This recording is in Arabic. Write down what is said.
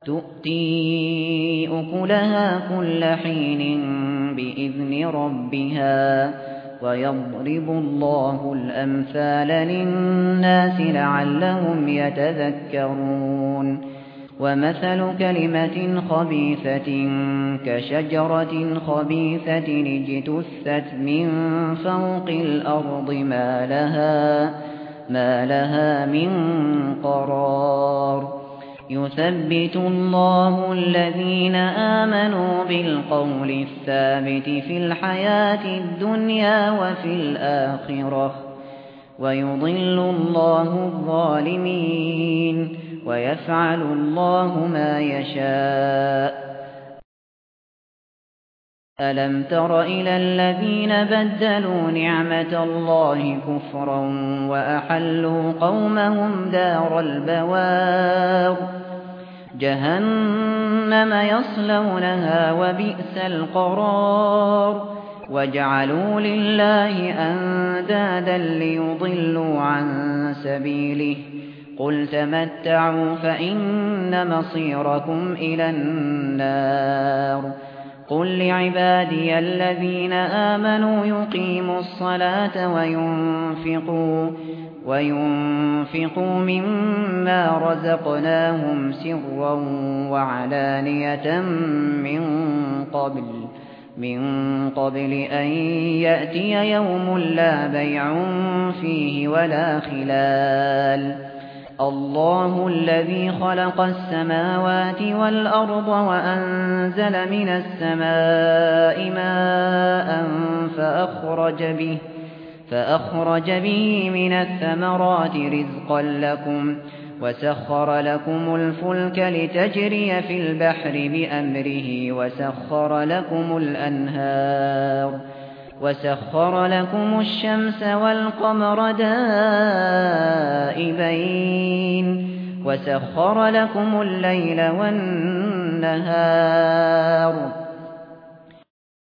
تؤتي أكلها كل حين بإذن ربها ويضرب الله الأمثال للناس لعلهم يتذكرون ومثل كلمة خبيثة كشجرة خبيثة اجتثت من فوق الأرض ما لها من قرار يثبت الله الذين آمنوا بالقول الثابت في الحياة الدنيا وفي الآخرة ويضل الله الظالمين ويفعل الله ما يشاء ألم تر إلى الذين بدلوا نعمة الله كفرا وأحلوا قومهم دار البوار جهنم يصلونها وبئس القرار وجعلوا لله أندادا ليضلوا عن سبيله قل تمتعوا فإن مصيركم إلى النار قل لعبادي الذين آمنوا يقيموا الصلاة وينفقوا مما رزقناهم سرا وعلانية من قبل أن يأتي يوم لا بيع فيه ولا خلال الله الذي خلق السماوات والأرض وأنزل من السماء ماء فأخرج به من الثمرات رزقا لكم وسخر لكم الفلك لتجري في البحر بأمره وسخر لكم الأنهار وسخر لكم الشمس والقمر دائبين وسخر لكم الليل والنهار